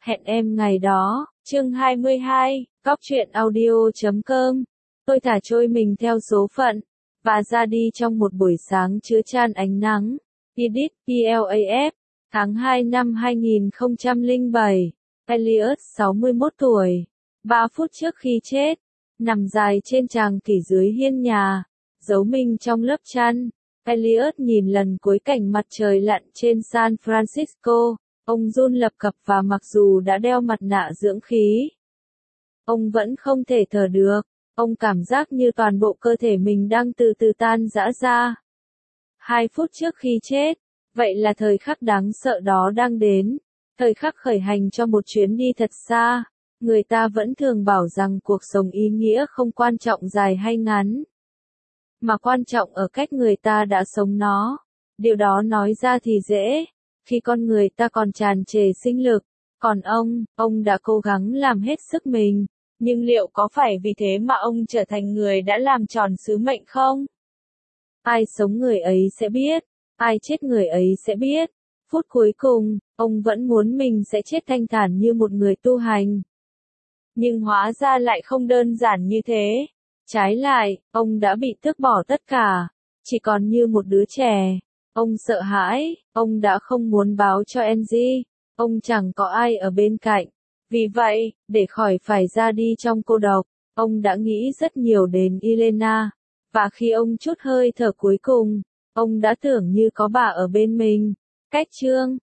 Hẹn em ngày đó, chương 22, Góc truyện audio.com. Tôi thả trôi mình theo số phận, và ra đi trong một buổi sáng chứa chan ánh nắng. Edit, PLAF, tháng 2 năm 2007. Elliot 61 tuổi. 3 phút trước khi chết, nằm dài trên tràng kỷ dưới hiên nhà, giấu mình trong lớp chăn. Elliot nhìn lần cuối cảnh mặt trời lặn trên San Francisco. Ông run lập cập và mặc dù đã đeo mặt nạ dưỡng khí, ông vẫn không thể thở được. Ông cảm giác như toàn bộ cơ thể mình đang từ từ tan rã ra. 2 phút trước khi chết, vậy là thời khắc đáng sợ đó đang đến. Thời khắc khởi hành cho một chuyến đi thật xa. Người ta vẫn thường bảo rằng cuộc sống ý nghĩa không quan trọng dài hay ngắn, mà quan trọng ở cách người ta đã sống nó. Điều đó nói ra thì dễ, khi con người ta còn tràn trề sinh lực. Còn ông đã cố gắng làm hết sức mình. Nhưng liệu có phải vì thế mà ông trở thành người đã làm tròn sứ mệnh không? Ai sống người ấy sẽ biết, ai chết người ấy sẽ biết. Phút cuối cùng, ông vẫn muốn mình sẽ chết thanh thản như một người tu hành. Nhưng hóa ra lại không đơn giản như thế. Trái lại, ông đã bị tước bỏ tất cả, chỉ còn như một đứa trẻ. Ông sợ hãi, ông đã không muốn báo cho Angie, ông chẳng có ai ở bên cạnh. Vì vậy, để khỏi phải ra đi trong cô độc, ông đã nghĩ rất nhiều đến Elena. Và khi ông trút hơi thở cuối cùng, ông đã tưởng như có bà ở bên mình. Cách chương